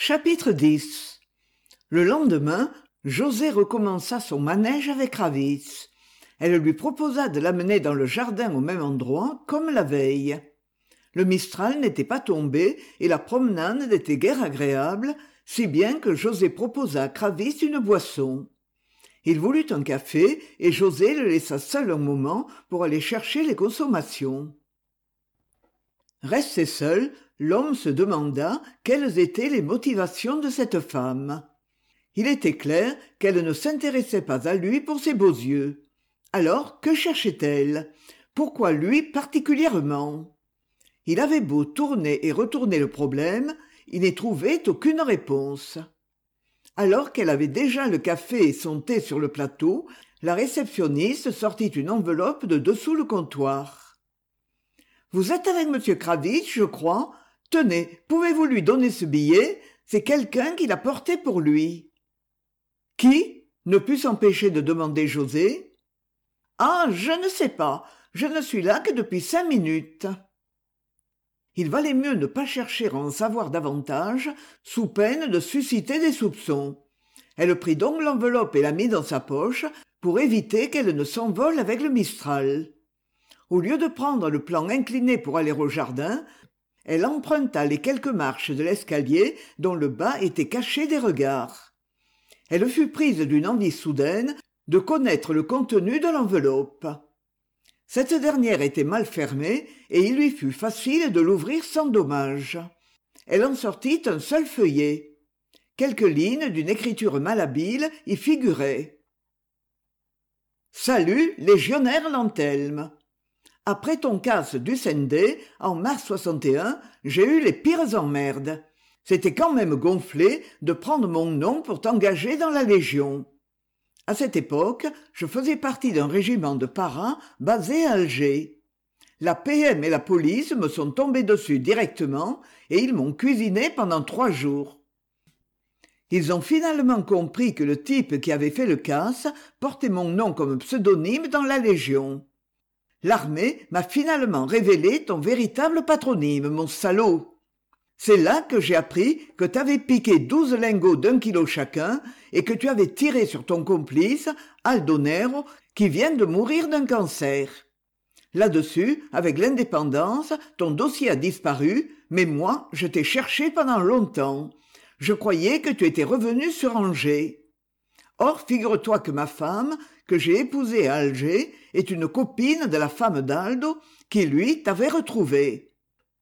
Chapitre 10. Le lendemain, José recommença son manège avec Ravitz. Elle lui proposa de l'amener dans le jardin au même endroit, comme la veille. Le Mistral n'était pas tombé et la promenade n'était guère agréable, si bien que José proposa à Kravitz une boisson. Il voulut un café et José le laissa seul un moment pour aller chercher les consommations. Resté seul, l'homme se demanda quelles étaient les motivations de cette femme. Il était clair qu'elle ne s'intéressait pas à lui pour ses beaux yeux. Alors, que cherchait-elle? Pourquoi lui particulièrement? Il avait beau tourner et retourner le problème, il n'y trouvait aucune réponse. Alors qu'elle avait déjà le café et son thé sur le plateau, la réceptionniste sortit une enveloppe de dessous le comptoir. « Vous êtes avec M. Kravitz, je crois. Tenez, pouvez-vous lui donner ce billet? C'est quelqu'un qui l'a porté pour lui. » « Qui ?» ne put s'empêcher de demander José. « Ah, je ne sais pas. Je ne suis là que depuis 5 minutes. » Il valait mieux ne pas chercher à en savoir davantage, sous peine de susciter des soupçons. Elle prit donc l'enveloppe et la mit dans sa poche, pour éviter qu'elle ne s'envole avec le Mistral. Au lieu de prendre le plan incliné pour aller au jardin, elle emprunta les quelques marches de l'escalier dont le bas était caché des regards. Elle fut prise d'une envie soudaine de connaître le contenu de l'enveloppe. Cette dernière était mal fermée et il lui fut facile de l'ouvrir sans dommage. Elle en sortit un seul feuillet. Quelques lignes d'une écriture malhabile y figuraient. « Salut, légionnaire Lantelme. Après ton casse du Sendai, en mars 61, j'ai eu les pires emmerdes. C'était quand même gonflé de prendre mon nom pour t'engager dans la Légion. À cette époque, je faisais partie d'un régiment de paras basé à Alger. La PM et la police me sont tombés dessus directement et ils m'ont cuisiné pendant 3 jours. Ils ont finalement compris que le type qui avait fait le casse portait mon nom comme pseudonyme dans la Légion. L'armée m'a finalement révélé ton véritable patronyme, mon salaud. C'est là que j'ai appris que t'avais piqué 12 lingots d'1 kilo chacun et que tu avais tiré sur ton complice, Aldo Nero, qui vient de mourir d'un cancer. Là-dessus, avec l'indépendance, ton dossier a disparu, mais moi, je t'ai cherché pendant longtemps. Je croyais que tu étais revenu sur Angers. Or, figure-toi que ma femme, que j'ai épousée à Alger, est une copine de la femme d'Aldo, qui, lui, t'avait retrouvé.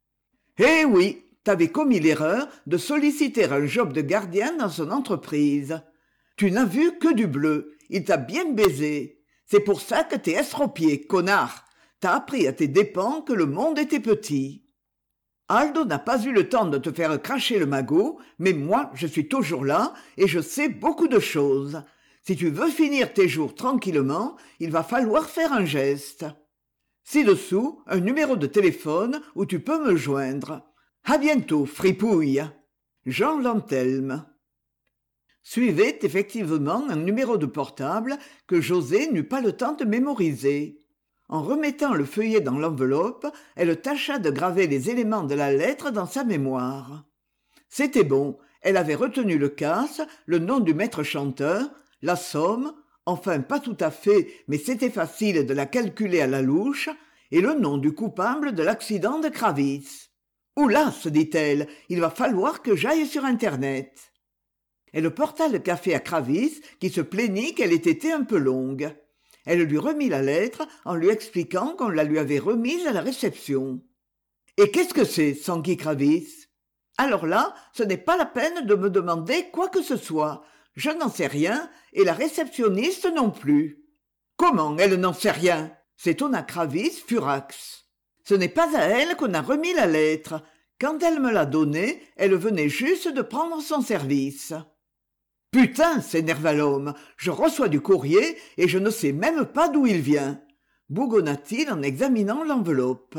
Eh oui, t'avais commis l'erreur de solliciter un job de gardien dans son entreprise. Tu n'as vu que du bleu, il t'a bien baisé. C'est pour ça que t'es estropié, connard. T'as appris à tes dépens que le monde était petit. Aldo n'a pas eu le temps de te faire cracher le magot, mais moi, je suis toujours là et je sais beaucoup de choses. Si tu veux finir tes jours tranquillement, il va falloir faire un geste. Ci-dessous, un numéro de téléphone où tu peux me joindre. À bientôt, fripouille. Jean Lantelme. Suivait effectivement un numéro de portable que José n'eut pas le temps de mémoriser. En remettant le feuillet dans l'enveloppe, elle tâcha de graver les éléments de la lettre dans sa mémoire. C'était bon, elle avait retenu le casse, le nom du maître chanteur, la somme, enfin pas tout à fait, mais c'était facile de la calculer à la louche, et le nom du coupable de l'accident de Kravitz. « Oula !» se dit-elle, « il va falloir que j'aille sur Internet. » Elle porta le café à Kravitz, qui se plaignit qu'elle ait été un peu longue. Elle lui remit la lettre en lui expliquant qu'on la lui avait remise à la réception. « Et qu'est-ce que c'est ?» s'enquit Kravitz. « Alors là, ce n'est pas la peine de me demander quoi que ce soit. Je n'en sais rien, et la réceptionniste non plus. »« Comment, elle n'en sait rien ?» s'étonna Kravitz furax. « Ce n'est pas à elle qu'on a remis la lettre. Quand elle me l'a donnée, elle venait juste de prendre son service. »« Putain !» s'énerva l'homme. « Je reçois du courrier et je ne sais même pas d'où il vient. » bougonna-t-il en examinant l'enveloppe.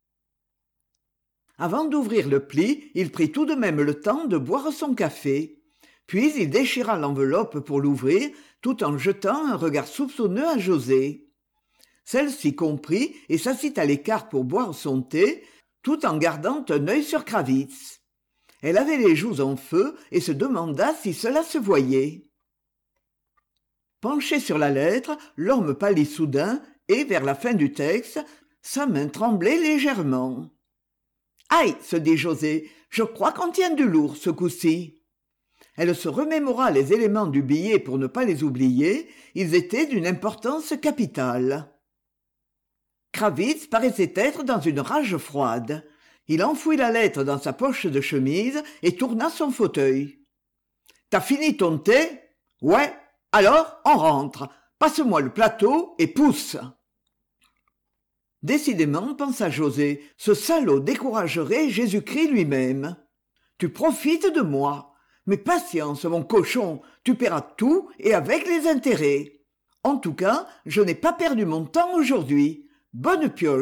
Avant d'ouvrir le pli, il prit tout de même le temps de boire son café. Puis il déchira l'enveloppe pour l'ouvrir, tout en jetant un regard soupçonneux à José. Celle-ci comprit et s'assit à l'écart pour boire son thé, tout en gardant un œil sur Kravitz. Elle avait les joues en feu et se demanda si cela se voyait. Penché sur la lettre, l'homme pâlit soudain et, vers la fin du texte, sa main tremblait légèrement. « Aïe !» se dit José, « je crois qu'on tient du lourd ce coup-ci. » Elle se remémora les éléments du billet pour ne pas les oublier, ils étaient d'une importance capitale. Kravitz paraissait être dans une rage froide. Il enfouit la lettre dans sa poche de chemise et tourna son fauteuil. « T'as fini ton thé ? Ouais, alors on rentre. Passe-moi le plateau et pousse !» Décidément, pensa José, ce salaud découragerait Jésus-Christ lui-même. « Tu profites de moi. Mais patience, mon cochon, tu paieras tout et avec les intérêts. En tout cas, je n'ai pas perdu mon temps aujourd'hui. Bonne pioche !»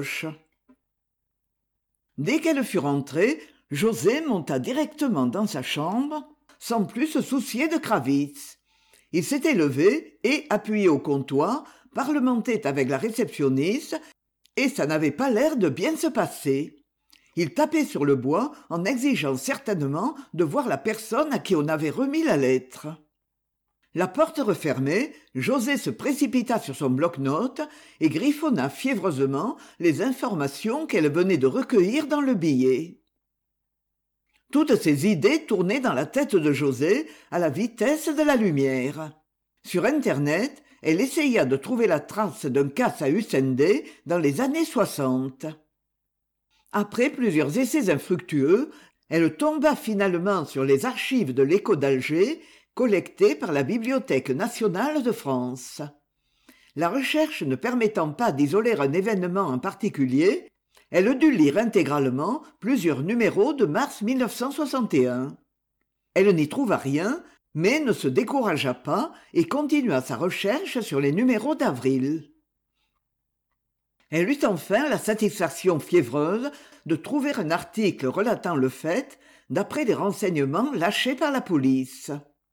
Dès qu'elle fut rentrée, José monta directement dans sa chambre, sans plus se soucier de Kravitz. Il s'était levé et, appuyé au comptoir, parlementait avec la réceptionniste, et ça n'avait pas l'air de bien se passer. Il tapait sur le bois en exigeant certainement de voir la personne à qui on avait remis la lettre. La porte refermée, José se précipita sur son bloc-notes et griffonna fiévreusement les informations qu'elle venait de recueillir dans le billet. Toutes ces idées tournaient dans la tête de José à la vitesse de la lumière. Sur Internet, elle essaya de trouver la trace d'un casse à Hussendé dans les années 60. Après plusieurs essais infructueux, elle tomba finalement sur les archives de l'Écho d'Alger, collectées par la Bibliothèque nationale de France. La recherche ne permettant pas d'isoler un événement en particulier, elle dut lire intégralement plusieurs numéros de mars 1961. Elle n'y trouva rien, mais ne se découragea pas et continua sa recherche sur les numéros d'avril. Elle eut enfin la satisfaction fiévreuse de trouver un article relatant le fait, d'après les renseignements lâchés par la police.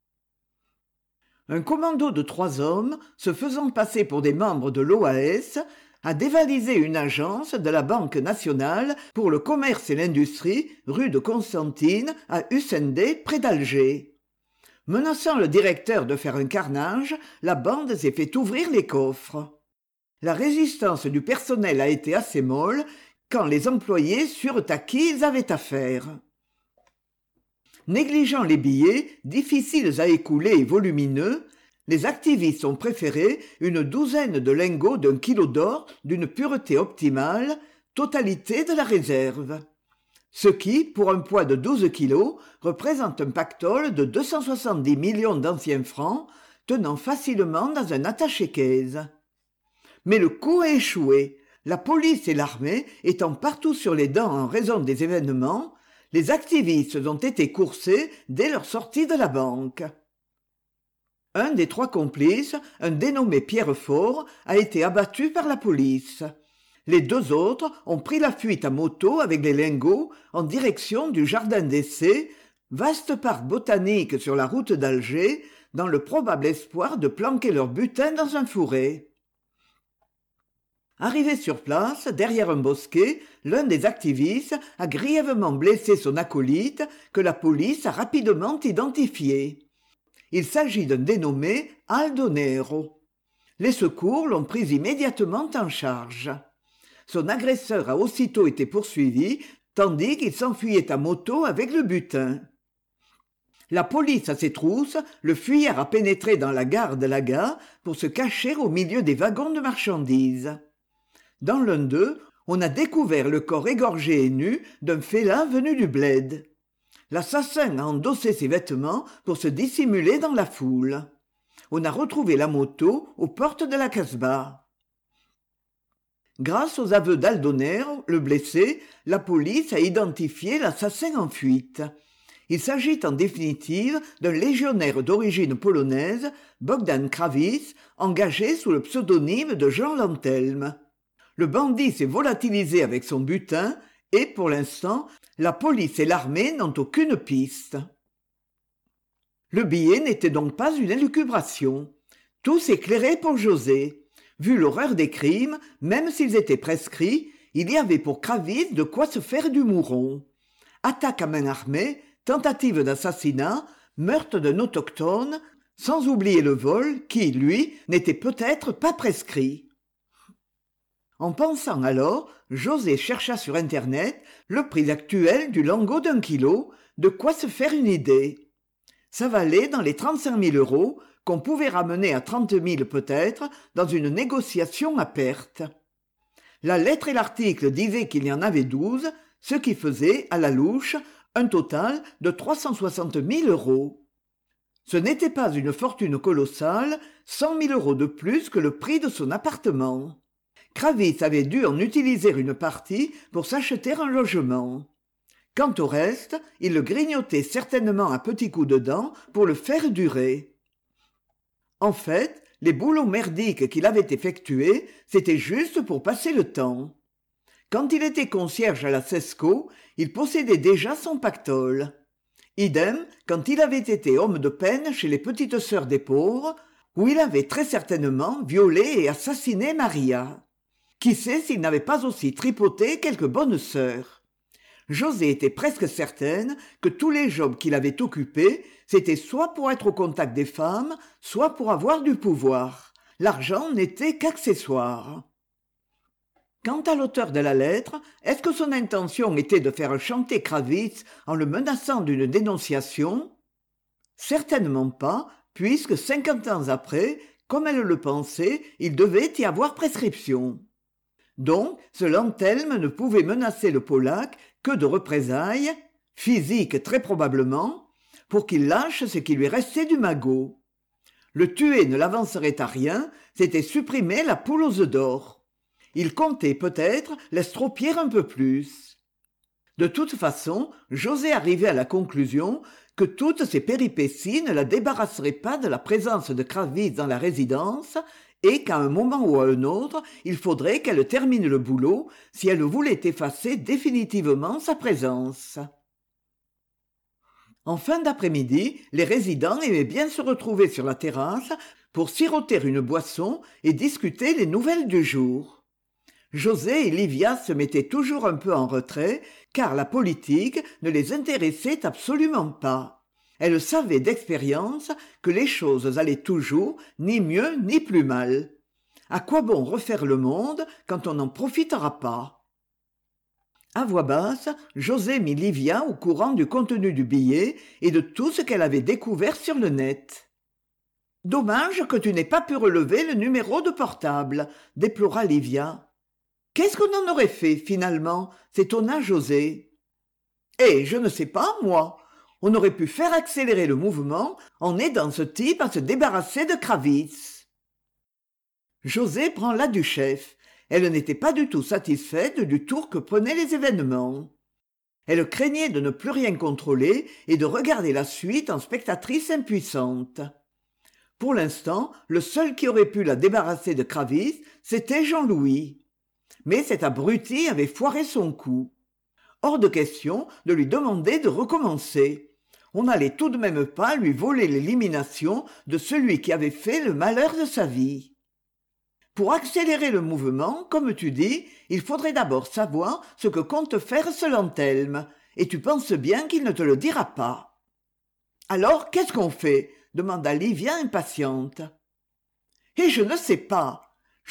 Un commando de 3 hommes, se faisant passer pour des membres de l'OAS, a dévalisé une agence de la Banque nationale pour le commerce et l'industrie, rue de Constantine, à Hussendé, près d'Alger. Menaçant le directeur de faire un carnage, la bande s'est fait ouvrir les coffres. La résistance du personnel a été assez molle quand les employés surent à qui ils avaient affaire. Négligeant les billets, difficiles à écouler et volumineux, les activistes ont préféré une douzaine de lingots d'1 kilo d'or d'une pureté optimale, totalité de la réserve. Ce qui, pour un poids de 12 kilos, représente un pactole de 270 millions d'anciens francs, tenant facilement dans un attaché-caisse. Mais le coup a échoué. La police et l'armée étant partout sur les dents en raison des événements, les activistes ont été coursés dès leur sortie de la banque. Un des 3 complices, un dénommé Pierre Faure, a été abattu par la police. Les 2 autres ont pris la fuite à moto avec les lingots en direction du jardin d'essai, vaste parc botanique sur la route d'Alger, dans le probable espoir de planquer leur butin dans un fourré. Arrivé sur place, derrière un bosquet, l'un des activistes a grièvement blessé son acolyte que la police a rapidement identifié. Il s'agit d'un dénommé Aldo Nero. Les secours l'ont pris immédiatement en charge. Son agresseur a aussitôt été poursuivi, tandis qu'il s'enfuyait à moto avec le butin. La police à ses trousses, le fuyard a pénétré dans la gare de Laga pour se cacher au milieu des wagons de marchandises. Dans l'un d'eux, on a découvert le corps égorgé et nu d'un félin venu du bled. L'assassin a endossé ses vêtements pour se dissimuler dans la foule. On a retrouvé la moto aux portes de la Casbah. Grâce aux aveux d'Aldonero, le blessé, la police a identifié l'assassin en fuite. Il s'agit en définitive d'un légionnaire d'origine polonaise, Bogdan Kravitz, engagé sous le pseudonyme de Jean Lantelme. Le bandit s'est volatilisé avec son butin et, pour l'instant, la police et l'armée n'ont aucune piste. Le billet n'était donc pas une élucubration. Tout s'éclairait pour José. Vu l'horreur des crimes, même s'ils étaient prescrits, il y avait pour Kravitz de quoi se faire du mouron. Attaque à main armée, tentative d'assassinat, meurtre d'un autochtone, sans oublier le vol qui, lui, n'était peut-être pas prescrit. En pensant alors, José chercha sur Internet le prix actuel du lingot d'1 kilo, de quoi se faire une idée. Ça valait dans les 35 000 euros qu'on pouvait ramener à 30 000 peut-être dans une négociation à perte. La lettre et l'article disaient qu'il y en avait 12, ce qui faisait, à la louche, un total de 360 000 euros. Ce n'était pas une fortune colossale, 100 000 euros de plus que le prix de son appartement. Kravitz avait dû en utiliser une partie pour s'acheter un logement. Quant au reste, il le grignotait certainement à petits coups de dents pour le faire durer. En fait, les boulots merdiques qu'il avait effectués, c'était juste pour passer le temps. Quand il était concierge à la Cesco, il possédait déjà son pactole. Idem quand il avait été homme de peine chez les petites sœurs des pauvres, où il avait très certainement violé et assassiné Maria. Qui sait s'il n'avait pas aussi tripoté quelques bonnes sœurs. José était presque certaine que tous les jobs qu'il avait occupés, c'était soit pour être au contact des femmes, soit pour avoir du pouvoir. L'argent n'était qu'accessoire. Quant à l'auteur de la lettre, est-ce que son intention était de faire chanter Kravitz en le menaçant d'une dénonciation ? Certainement pas, puisque 50 ans après, comme elle le pensait, il devait y avoir prescription. Donc, ce Lantelme ne pouvait menacer le Polac que de représailles, physiques très probablement, pour qu'il lâche ce qui lui restait du magot. Le tuer ne l'avancerait à rien, c'était supprimer la poule aux œufs d'or. Il comptait peut-être l'estropier un peu plus. De toute façon, José arrivait à la conclusion que toutes ces péripéties ne la débarrasseraient pas de la présence de Kravitz dans la résidence et qu'à un moment ou à un autre, il faudrait qu'elle termine le boulot si elle voulait effacer définitivement sa présence. En fin d'après-midi, les résidents aimaient bien se retrouver sur la terrasse pour siroter une boisson et discuter les nouvelles du jour. José et Livia se mettaient toujours un peu en retrait, car la politique ne les intéressait absolument pas. Elles savaient d'expérience que les choses allaient toujours ni mieux ni plus mal. À quoi bon refaire le monde quand on n'en profitera pas ? À voix basse, José mit Livia au courant du contenu du billet et de tout ce qu'elle avait découvert sur le net. « Dommage que tu n'aies pas pu relever le numéro de portable, » déplora Livia. « Qu'est-ce qu'on en aurait fait, finalement ?» s'étonna José. « Eh, je ne sais pas, moi. On aurait pu faire accélérer le mouvement en aidant ce type à se débarrasser de Kravitz. » José branla du chef. Elle n'était pas du tout satisfaite du tour que prenaient les événements. Elle craignait de ne plus rien contrôler et de regarder la suite en spectatrice impuissante. Pour l'instant, le seul qui aurait pu la débarrasser de Kravitz, c'était Jean-Louis. Mais cet abruti avait foiré son coup. Hors de question de lui demander de recommencer. On n'allait tout de même pas lui voler l'élimination de celui qui avait fait le malheur de sa vie. Pour accélérer le mouvement, comme tu dis, il faudrait d'abord savoir ce que compte faire ce Lantelme, et tu penses bien qu'il ne te le dira pas. « Alors, qu'est-ce qu'on fait ?» demanda Livia impatiente. « Et je ne sais pas,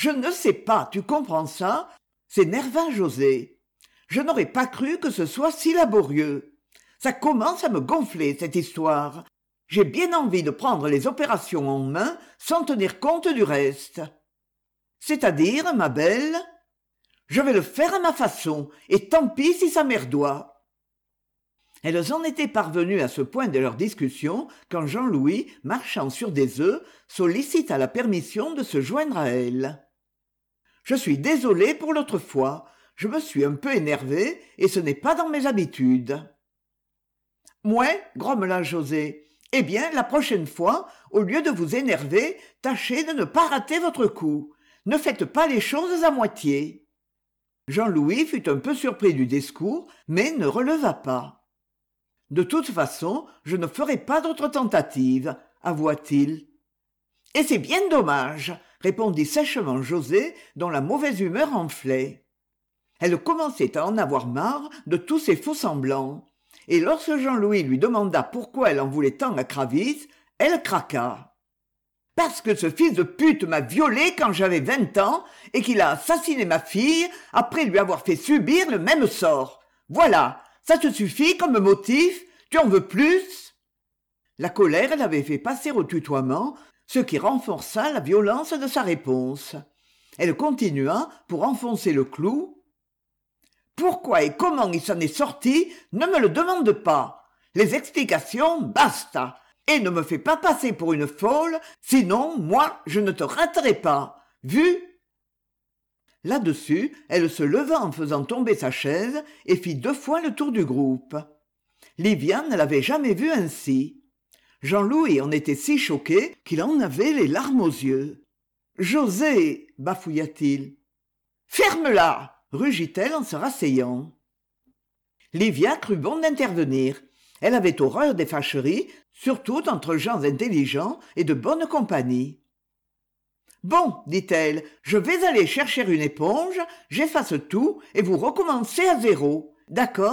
tu comprends ça ?» s'énerva José. « Je n'aurais pas cru que ce soit si laborieux. Ça commence à me gonfler, cette histoire. J'ai bien envie de prendre les opérations en main sans tenir compte du reste. » « C'est-à-dire, ma belle ? » ?»« Je vais le faire à ma façon, et tant pis si ça merdoie. » Elles en étaient parvenues à ce point de leur discussion quand Jean-Louis, marchant sur des œufs, sollicita la permission de se joindre à elle. « Je suis désolé pour l'autre fois, je me suis un peu énervé et ce n'est pas dans mes habitudes. »« Mouais, grommela José. Eh bien, la prochaine fois, au lieu de vous énerver, tâchez de ne pas rater votre coup. Ne faites pas les choses à moitié. » Jean-Louis fut un peu surpris du discours, mais ne releva pas. « De toute façon, je ne ferai pas d'autre tentative, » avoua-t-il. « Et c'est bien dommage, » répondit sèchement José, dont la mauvaise humeur enflait. Elle commençait à en avoir marre de tous ces faux-semblants, et lorsque Jean-Louis lui demanda pourquoi elle en voulait tant à Cravisse, elle craqua. « Parce que ce fils de pute m'a violée quand j'avais 20 ans et qu'il a assassiné ma fille après lui avoir fait subir le même sort. Voilà, ça te suffit comme motif? Tu en veux plus ?» La colère l'avait fait passer au tutoiement, ce qui renforça la violence de sa réponse. Elle continua pour enfoncer le clou. « Pourquoi et comment il s'en est sorti, ne me le demande pas. Les explications, basta. Et ne me fais pas passer pour une folle, sinon, moi, je ne te raterai pas. Vu ?» Là-dessus, elle se leva en faisant tomber sa chaise et fit 2 fois le tour du groupe. Livia ne l'avait jamais vue ainsi. Jean-Louis en était si choqué qu'il en avait les larmes aux yeux. « José !» bafouilla-t-il. « Ferme-la !» rugit-elle en se rasseyant. Livia crut bon d'intervenir. Elle avait horreur des fâcheries, surtout entre gens intelligents et de bonne compagnie. « Bon, dit-elle, je vais aller chercher une éponge, j'efface tout et vous recommencez à zéro. D'accord ?»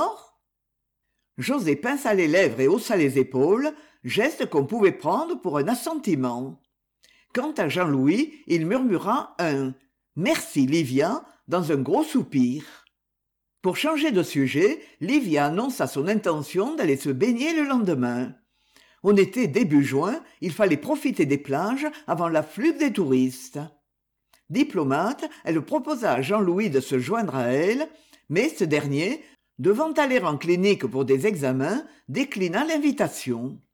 José pinça les lèvres et haussa les épaules, geste qu'on pouvait prendre pour un assentiment. Quant à Jean-Louis, il murmura un « Merci, Livia » dans un gros soupir. Pour changer de sujet, Livia annonça son intention d'aller se baigner le lendemain. On était début juin, il fallait profiter des plages avant l'afflux des touristes. Diplomate, elle proposa à Jean-Louis de se joindre à elle, mais ce dernier, devant aller en clinique pour des examens, déclina l'invitation.